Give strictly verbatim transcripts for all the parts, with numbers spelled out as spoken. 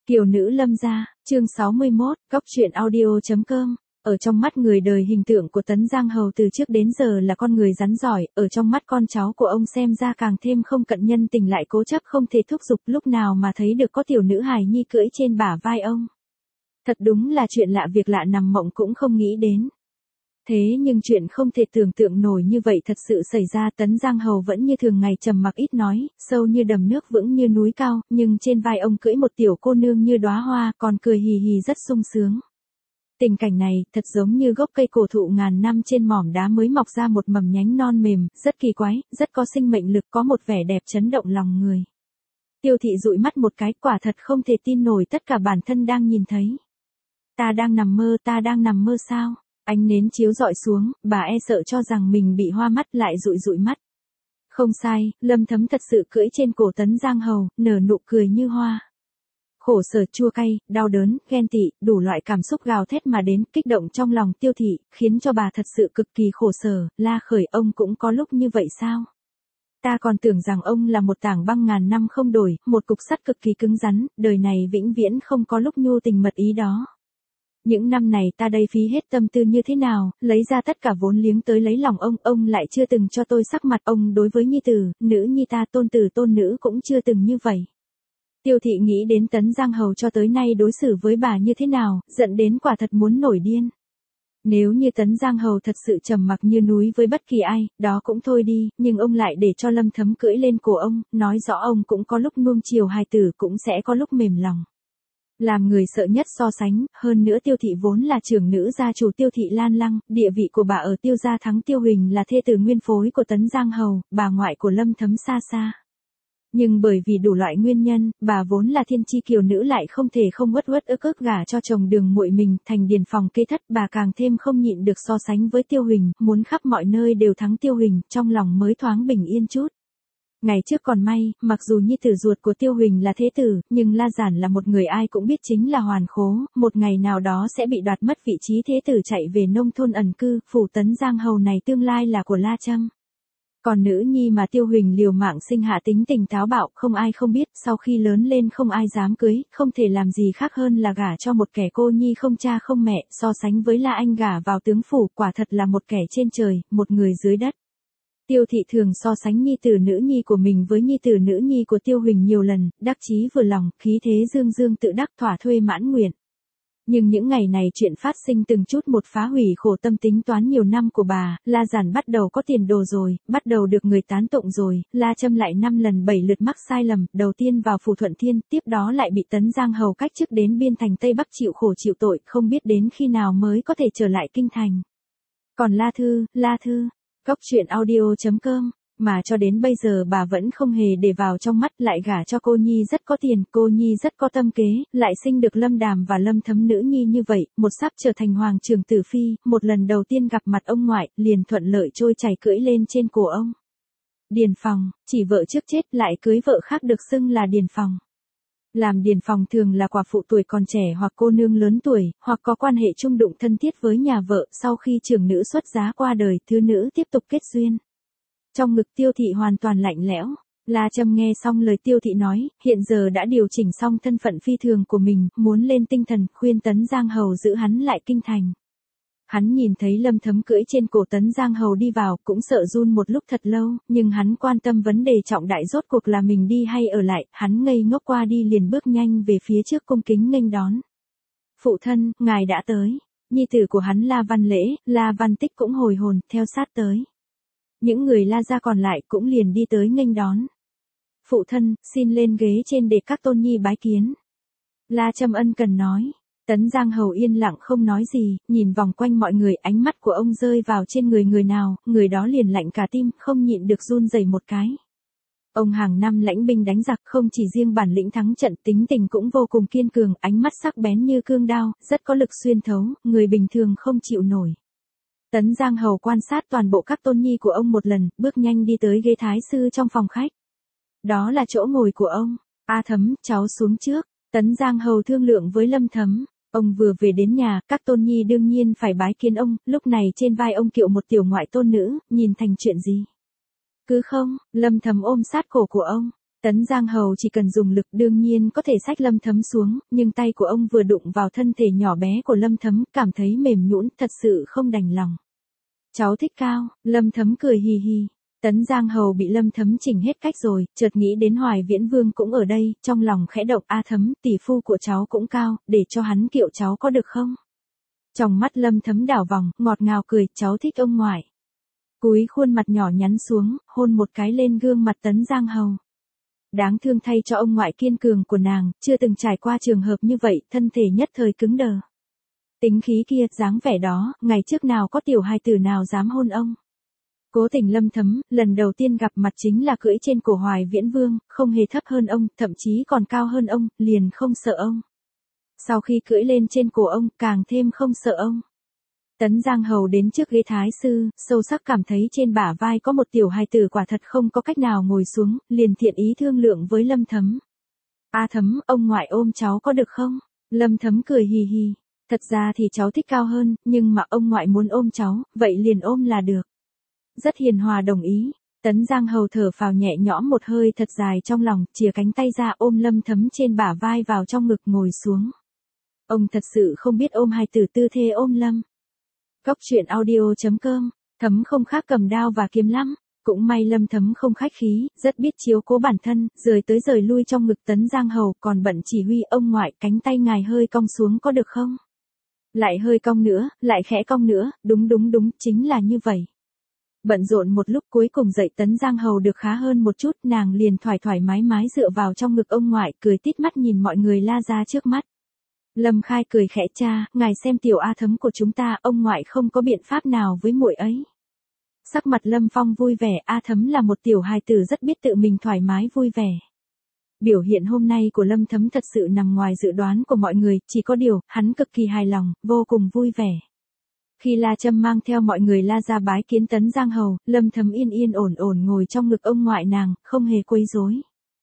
Kiều nữ Lâm gia, chương sáu mươi mốt, góc truyện audio chấm com. Ở trong mắt người đời hình tượng của Tấn Giang Hầu từ trước đến giờ là con người rắn giỏi, ở trong mắt con cháu của ông xem ra càng thêm không cận nhân tình lại cố chấp không thể thúc giục, lúc nào mà thấy được có tiểu nữ hài nhi cưỡi trên bả vai ông. Thật đúng là chuyện lạ việc lạ nằm mộng cũng không nghĩ đến. Thế nhưng chuyện không thể tưởng tượng nổi như vậy thật sự xảy ra. Tấn Giang Hầu vẫn như thường ngày trầm mặc ít nói, sâu như đầm nước vững như núi cao, nhưng trên vai ông cưỡi một tiểu cô nương như đóa hoa, còn cười hì hì rất sung sướng. Tình cảnh này thật giống như gốc cây cổ thụ ngàn năm trên mỏm đá mới mọc ra một mầm nhánh non mềm, rất kỳ quái, rất có sinh mệnh lực, có một vẻ đẹp chấn động lòng người. Tiêu thị dụi mắt một cái, quả thật không thể tin nổi tất cả bản thân đang nhìn thấy. Ta đang nằm mơ, ta đang nằm mơ sao? Ánh nến chiếu rọi xuống, bà e sợ cho rằng mình bị hoa mắt lại dụi dụi mắt. Không sai, Lâm Thấm thật sự cưỡi trên cổ Tấn Giang Hầu, nở nụ cười như hoa. Khổ sở, chua cay, đau đớn, ghen tị, đủ loại cảm xúc gào thét mà đến, kích động trong lòng Tiêu thị, khiến cho bà thật sự cực kỳ khổ sở, la khởi ông cũng có lúc như vậy sao? Ta còn tưởng rằng ông là một tảng băng ngàn năm không đổi, một cục sắt cực kỳ cứng rắn, đời này vĩnh viễn không có lúc nhu tình mật ý đó. Những năm này ta đây phí hết tâm tư như thế nào, lấy ra tất cả vốn liếng tới lấy lòng ông, ông lại chưa từng cho tôi sắc mặt, ông đối với nhi tử, nữ nhi ta, tôn tử tôn nữ cũng chưa từng như vậy. Tiêu thị nghĩ đến Tấn Giang Hầu cho tới nay đối xử với bà như thế nào, giận đến quả thật muốn nổi điên. Nếu như Tấn Giang Hầu thật sự trầm mặc như núi với bất kỳ ai, đó cũng thôi đi, nhưng ông lại để cho Lâm Thấm cưỡi lên cổ ông, nói rõ ông cũng có lúc nuông chiều hài tử, cũng sẽ có lúc mềm lòng. Làm người sợ nhất so sánh, hơn nữa Tiêu thị vốn là trưởng nữ gia chủ Tiêu thị Lan Lăng, địa vị của bà ở Tiêu gia thắng Tiêu Huỳnh là thê tử nguyên phối của Tấn Giang Hầu, bà ngoại của Lâm Thấm xa xa. Nhưng bởi vì đủ loại nguyên nhân, bà vốn là thiên chi kiều nữ lại không thể không uất uất ức ức gả cho chồng Đường muội mình thành điền phòng kê thất, bà càng thêm không nhịn được so sánh với Tiêu Huỳnh, muốn khắp mọi nơi đều thắng Tiêu Huỳnh, trong lòng mới thoáng bình yên chút. Ngày trước còn may, mặc dù nhi tử ruột của Tiêu Huỳnh là thế tử, nhưng La Giản là một người ai cũng biết chính là hoàn khố, một ngày nào đó sẽ bị đoạt mất vị trí thế tử chạy về nông thôn ẩn cư, phủ Tấn Giang Hầu này tương lai là của La Trâm. Còn nữ nhi mà Tiêu Huỳnh liều mạng sinh hạ tính tình táo bạo, không ai không biết, sau khi lớn lên không ai dám cưới, không thể làm gì khác hơn là gả cho một kẻ cô nhi không cha không mẹ, so sánh với La Anh gả vào tướng phủ, quả thật là một kẻ trên trời, một người dưới đất. Tiêu thị thường so sánh nhi tử nữ nhi của mình với nhi tử nữ nhi của Tiêu Huỳnh nhiều lần, đắc chí vừa lòng, khí thế dương dương tự đắc thỏa thuê mãn nguyện. Nhưng những ngày này chuyện phát sinh từng chút một phá hủy khổ tâm tính toán nhiều năm của bà, La Giản bắt đầu có tiền đồ rồi, bắt đầu được người tán tụng rồi, La Trâm lại năm lần bảy lượt mắc sai lầm, đầu tiên vào phủ Thuận Thiên, tiếp đó lại bị Tấn Giang Hầu cách chức đến biên thành Tây Bắc chịu khổ chịu tội, không biết đến khi nào mới có thể trở lại kinh thành. Còn La Thư, La Thư, góc truyện audio chấm com, mà cho đến bây giờ bà vẫn không hề để vào trong mắt, lại gả cho cô nhi rất có tiền, cô nhi rất có tâm kế, lại sinh được Lâm Đàm và Lâm Thấm nữ nhi như vậy, một sắp trở thành hoàng trưởng tử phi, một lần đầu tiên gặp mặt ông ngoại, liền thuận lợi trôi chảy cưỡi lên trên cổ ông. Điền Phòng, chỉ vợ trước chết lại cưới vợ khác được xưng là Điền Phòng. Làm Điền Phòng thường là quả phụ tuổi còn trẻ hoặc cô nương lớn tuổi, hoặc có quan hệ chung đụng thân thiết với nhà vợ, sau khi trưởng nữ xuất giá qua đời, thứ nữ tiếp tục kết duyên. Trong ngực Tiêu thị hoàn toàn lạnh lẽo, La Trâm nghe xong lời Tiêu thị nói, hiện giờ đã điều chỉnh xong thân phận phi thường của mình, muốn lên tinh thần, khuyên Tấn Giang Hầu giữ hắn lại kinh thành. Hắn nhìn thấy Lâm Thấm cưỡi trên cổ Tấn Giang Hầu đi vào, cũng sợ run một lúc thật lâu, nhưng hắn quan tâm vấn đề trọng đại rốt cuộc là mình đi hay ở lại, hắn ngây ngốc qua đi liền bước nhanh về phía trước cung kính nghênh đón. Phụ thân, ngài đã tới. Nhi tử của hắn La Văn Lễ, La Văn Tích cũng hồi hồn, theo sát tới. Những người La gia còn lại cũng liền đi tới nghênh đón. Phụ thân, xin lên ghế trên để các tôn nhi bái kiến. La Trâm ân cần nói. Tấn Giang Hầu yên lặng không nói gì, nhìn vòng quanh mọi người, ánh mắt của ông rơi vào trên người người nào, người đó liền lạnh cả tim, không nhịn được run rẩy một cái. Ông hàng năm lãnh binh đánh giặc, không chỉ riêng bản lĩnh thắng trận, tính tình cũng vô cùng kiên cường, ánh mắt sắc bén như cương đao, rất có lực xuyên thấu, người bình thường không chịu nổi. Tấn Giang Hầu quan sát toàn bộ các tôn nhi của ông một lần, bước nhanh đi tới ghế thái sư trong phòng khách. Đó là chỗ ngồi của ông. A Thấm, cháu xuống trước. Tấn Giang Hầu thương lượng với Lâm Thấm. Ông vừa về đến nhà, các tôn nhi đương nhiên phải bái kiến ông, lúc này trên vai ông kiệu một tiểu ngoại tôn nữ, nhìn thành chuyện gì. Cứ không, Lâm Thấm ôm sát cổ của ông. Tấn Giang Hầu chỉ cần dùng lực đương nhiên có thể xách Lâm Thấm xuống, nhưng tay của ông vừa đụng vào thân thể nhỏ bé của Lâm Thấm, cảm thấy mềm nhũn, thật sự không đành lòng. Cháu thích cao, Lâm Thấm cười hì hì. Tấn Giang Hầu bị Lâm Thấm chỉnh hết cách rồi, chợt nghĩ đến Hoài Viễn Vương cũng ở đây, trong lòng khẽ động, a Thấm, tỷ phu của cháu cũng cao, để cho hắn kiệu cháu có được không? Trong mắt Lâm Thấm đảo vòng, ngọt ngào cười, cháu thích ông ngoại. Cúi khuôn mặt nhỏ nhắn xuống, hôn một cái lên gương mặt Tấn Giang Hầu. Đáng thương thay cho ông ngoại kiên cường của nàng, chưa từng trải qua trường hợp như vậy, thân thể nhất thời cứng đờ. Tính khí kia, dáng vẻ đó, ngày trước nào có tiểu hài tử nào dám hôn ông. Cố Tình Lâm Thấm, lần đầu tiên gặp mặt chính là cưỡi trên cổ Hoài Viễn Vương, không hề thấp hơn ông, thậm chí còn cao hơn ông, liền không sợ ông. Sau khi cưỡi lên trên cổ ông, càng thêm không sợ ông. Tấn Giang Hầu đến trước ghế thái sư, sâu sắc cảm thấy trên bả vai có một tiểu hài tử quả thật không có cách nào ngồi xuống, liền thiện ý thương lượng với Lâm Thấm. A Thấm, ông ngoại ôm cháu có được không? Lâm Thấm cười hì hì. Thật ra thì cháu thích cao hơn, nhưng mà ông ngoại muốn ôm cháu, vậy liền ôm là được. Rất hiền hòa đồng ý. Tấn Giang Hầu thở phào nhẹ nhõm một hơi thật dài trong lòng, chìa cánh tay ra ôm Lâm Thấm trên bả vai vào trong ngực ngồi xuống. Ông thật sự không biết ôm hài tử tư thế ôm Lâm. Cóc truyện audio chấm com, Thấm không khác cầm đao và kiếm lắm. Cũng may Lâm Thấm không khách khí, rất biết chiếu cố bản thân, rời tới rời lui trong ngực Tấn Giang Hầu, còn bận chỉ huy ông ngoại, cánh tay ngài hơi cong xuống có được không? Lại hơi cong nữa, lại khẽ cong nữa, đúng đúng đúng, chính là như vậy. Bận rộn một lúc cuối cùng dậy Tấn Giang Hầu được khá hơn một chút, nàng liền thoải thoải mái mái dựa vào trong ngực ông ngoại, cười tít mắt nhìn mọi người la ra trước mắt. Lâm Khai cười khẽ, cha, ngài xem tiểu A Thấm của chúng ta, ông ngoại không có biện pháp nào với muội ấy. Sắc mặt Lâm Phong vui vẻ, A Thấm là một tiểu hài tử rất biết tự mình thoải mái vui vẻ. Biểu hiện hôm nay của Lâm Thấm thật sự nằm ngoài dự đoán của mọi người, chỉ có điều, hắn cực kỳ hài lòng, vô cùng vui vẻ. Khi La Trâm mang theo mọi người la ra bái kiến Tấn Giang Hầu, Lâm Thấm yên yên ổn ổn ngồi trong ngực ông ngoại nàng, không hề quấy rối.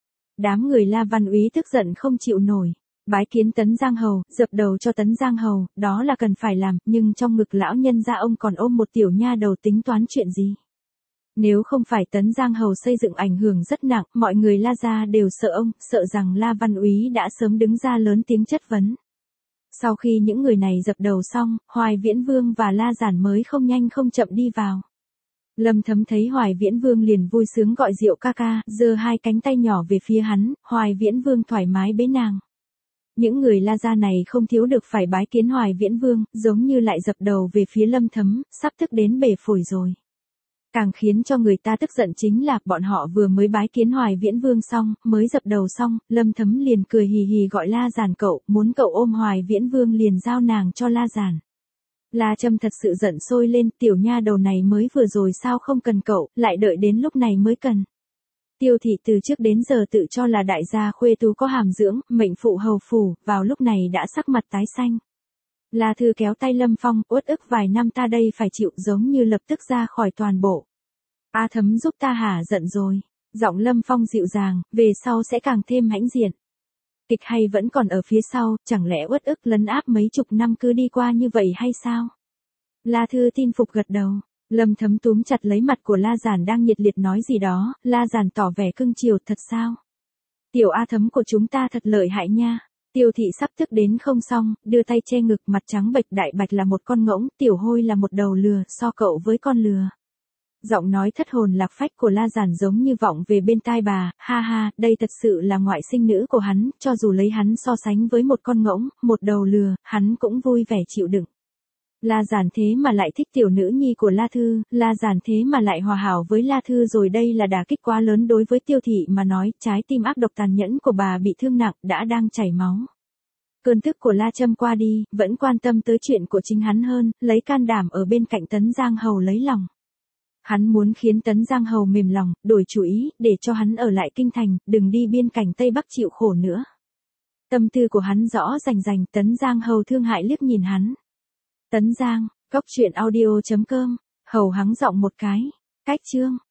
Đám người La Văn Úy tức giận không chịu nổi. Bái kiến Tấn Giang Hầu, dập đầu cho Tấn Giang Hầu, đó là cần phải làm, nhưng trong ngực lão nhân gia ông còn ôm một tiểu nha đầu tính toán chuyện gì. Nếu không phải Tấn Giang Hầu xây dựng ảnh hưởng rất nặng, mọi người La gia đều sợ ông, sợ rằng La Văn Úy đã sớm đứng ra lớn tiếng chất vấn. Sau khi những người này dập đầu xong, Hoài Viễn Vương và La Giản mới không nhanh không chậm đi vào. Lâm Thấm thấy Hoài Viễn Vương liền vui sướng gọi Diệu ca ca, giơ hai cánh tay nhỏ về phía hắn, Hoài Viễn Vương thoải mái bế nàng. Những người La gia này không thiếu được phải bái kiến Hoài Viễn Vương, giống như lại dập đầu về phía Lâm Thấm, sắp tức đến bể phổi rồi. Càng khiến cho người ta tức giận chính là, bọn họ vừa mới bái kiến Hoài Viễn Vương xong, mới dập đầu xong, Lâm Thấm liền cười hì hì gọi La Giản cậu, muốn cậu ôm Hoài Viễn Vương liền giao nàng cho La Giản. La Trâm thật sự giận sôi lên, tiểu nha đầu này mới vừa rồi sao không cần cậu, lại đợi đến lúc này mới cần. Tiêu thị từ trước đến giờ tự cho là đại gia khuê tú có hàm dưỡng, mệnh phụ hầu phủ, vào lúc này đã sắc mặt tái xanh. La Thư kéo tay Lâm Phong, uất ức vài năm ta đây phải chịu, giống như lập tức ra khỏi toàn bộ. A Thấm giúp ta hả giận rồi. Giọng Lâm Phong dịu dàng, về sau sẽ càng thêm hãnh diện. Kịch hay vẫn còn ở phía sau, chẳng lẽ uất ức lấn áp mấy chục năm cứ đi qua như vậy hay sao? La Thư tin phục gật đầu. Lâm Thấm túm chặt lấy mặt của La Giản đang nhiệt liệt nói gì đó, La Giản tỏ vẻ cưng chiều, thật sao? Tiểu A Thấm của chúng ta thật lợi hại nha. Tiêu thị sắp tức đến không xong, đưa tay che ngực, mặt trắng bệch, đại bạch là một con ngỗng, tiểu hôi là một đầu lừa, so cậu với con lừa. Giọng nói thất hồn lạc phách của La Giản giống như vọng về bên tai bà, ha ha, đây thật sự là ngoại sinh nữ của hắn, cho dù lấy hắn so sánh với một con ngỗng, một đầu lừa, hắn cũng vui vẻ chịu đựng. La Giản thế mà lại thích tiểu nữ nhi của La Thư, La Giản thế mà lại hòa hảo với La Thư rồi, đây là đả kích quá lớn đối với Tiêu thị mà nói, trái tim ác độc tàn nhẫn của bà bị thương nặng, đã đang chảy máu. Cơn tức của La Trâm qua đi, vẫn quan tâm tới chuyện của chính hắn hơn, lấy can đảm ở bên cạnh Tấn Giang Hầu lấy lòng. Hắn muốn khiến Tấn Giang Hầu mềm lòng, đổi chủ ý, để cho hắn ở lại kinh thành, đừng đi biên cảnh Tây Bắc chịu khổ nữa. Tâm tư của hắn rõ rành rành, Tấn Giang Hầu thương hại liếc nhìn hắn. Tấn Giang, cóc truyện audio chấm com, Hầu hắng giọng một cái, cách chương.